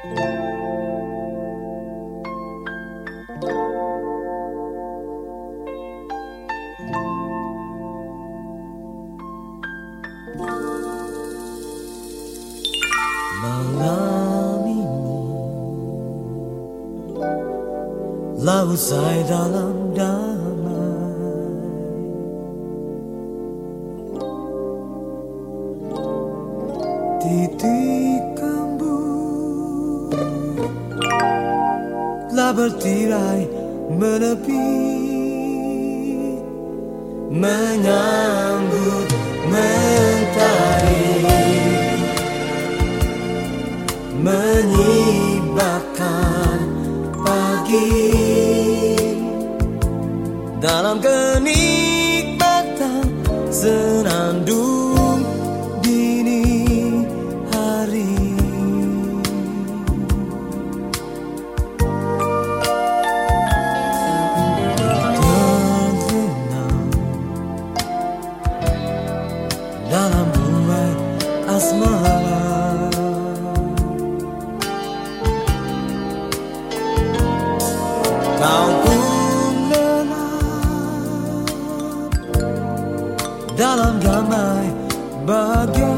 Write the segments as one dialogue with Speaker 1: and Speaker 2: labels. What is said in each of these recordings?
Speaker 1: Malam ini laut saya dalam damai, titik kembu telah bertirai menepi, menyambut mentari, menyibakkan pagi dalam kenikmatan senandung dini hari. Terbenam dalam buai asmara, kau pun lelap dalam damai bahagia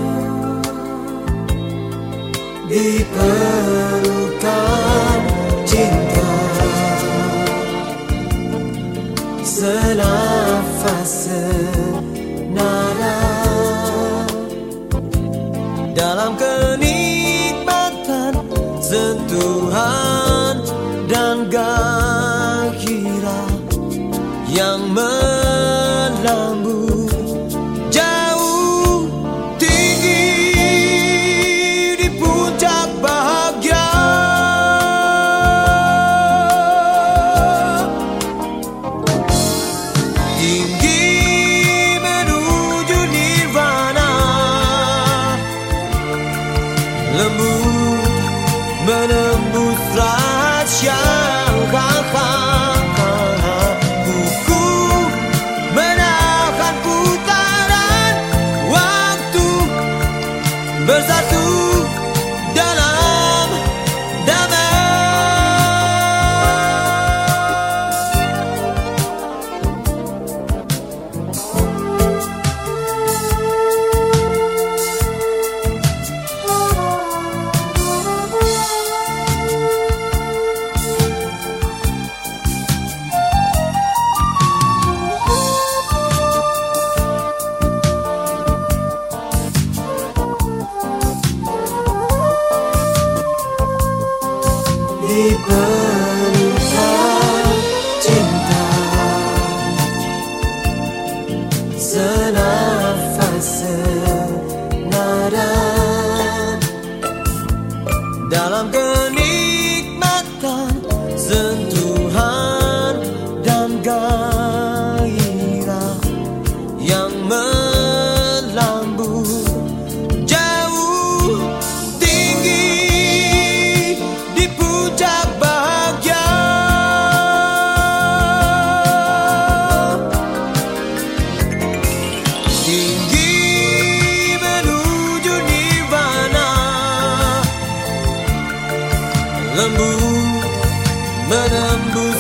Speaker 1: di pelukan cinta, senafas senada dalam kenikmatan sentuhan dan gairah yang melambung jauh tinggi di puncak bahagia. Tinggi menuju nirvana, lembut menembus rahasia. Buku menahan putaran waktu, bersatu dalam damai. Di pelukan cinta, senafas senada dalam kenikmatan sentuhan dan gairah yang melambung jauh tinggi di puncak bahagia. Tinggi menuju nirvana, lembut menembus